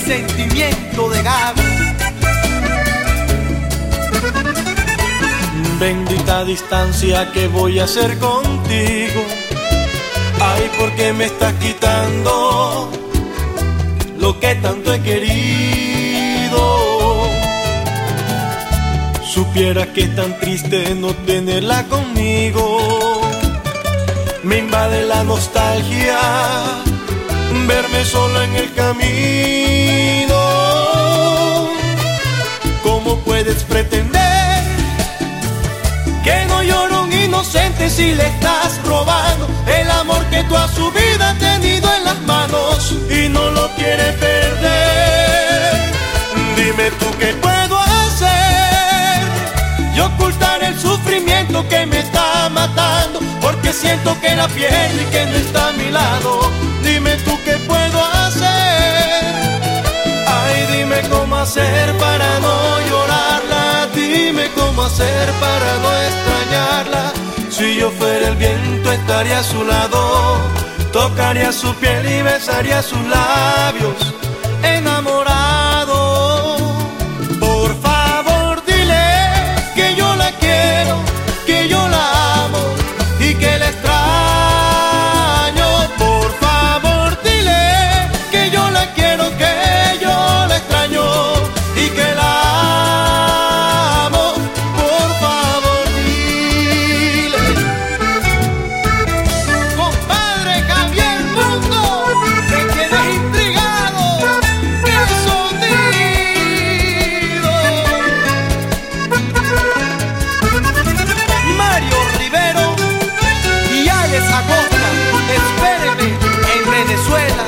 sentimiento de Gaby. Bendita distancia, ¿qué voy a hacer contigo? Ay, ¿por qué me estás quitando lo que tanto he querido? Supieras que es tan triste no tenerla conmigo. Me invade la nostalgia verme solo en el camino. ¿Cómo puedes pretender que no llora un inocente si le estás robando el amor que toda su vida ha tenido en las manos y no lo quiere perder? Dime tú qué puedo hacer y ocultar el sufrimiento que me está matando, porque siento que la pierdo y que no está a mi lado. Dime tú qué puedo hacer. Ay, dime cómo hacer para no llorarla. Dime cómo hacer para no extrañarla. Si yo fuera el viento estaría a su lado, tocaría su piel y besaría sus labios enamorado. Por favor dile que yo la quiero, que yo la amo y que la extraño. Por favor dile que yo la quiero, que yo la extraño y que la amo. Por favor dile. Compadre, cambié el mundo, te quedes intrigado, qué sonido. Mario Rivero y Alex Acosta, espéreme en Venezuela.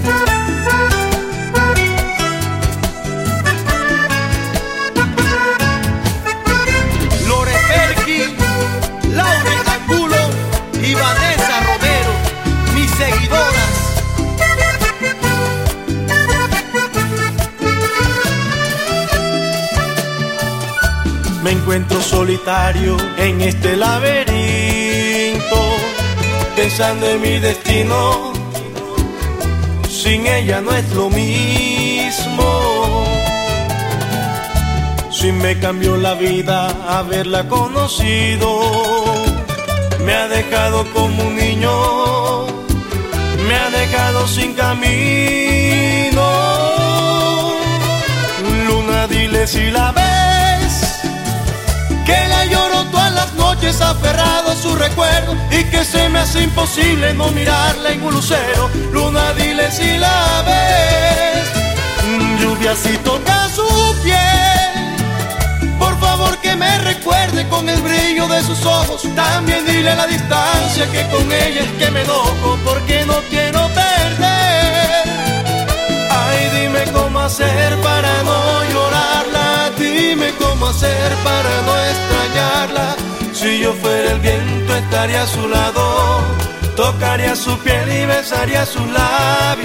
Lore Perky, Laura Angulo y Vanessa Romero, mis seguidoras. Me encuentro solitario en este laberinto, pensando en mi destino. Sin ella no es lo mismo. Si me cambió la vida haberla conocido, me ha dejado como un niño, me ha dejado sin camino. Luna, dile si la ves, que la lloro todas las noches aferrado a su recuerdo y que se me hace imposible no mirarla en un lucero. Luna, dile si la ves. Lluvia si toca su piel, por favor que me recuerde con el brillo de sus ojos. También dile a la distancia que con ella es que me enojo, porque no quiero perder. Ay, dime cómo hacer para no llorarla. Dime cómo hacer para no extrañarla. Si yo fuera el viento estaría a su lado, tocaría su piel y besaría sus labios.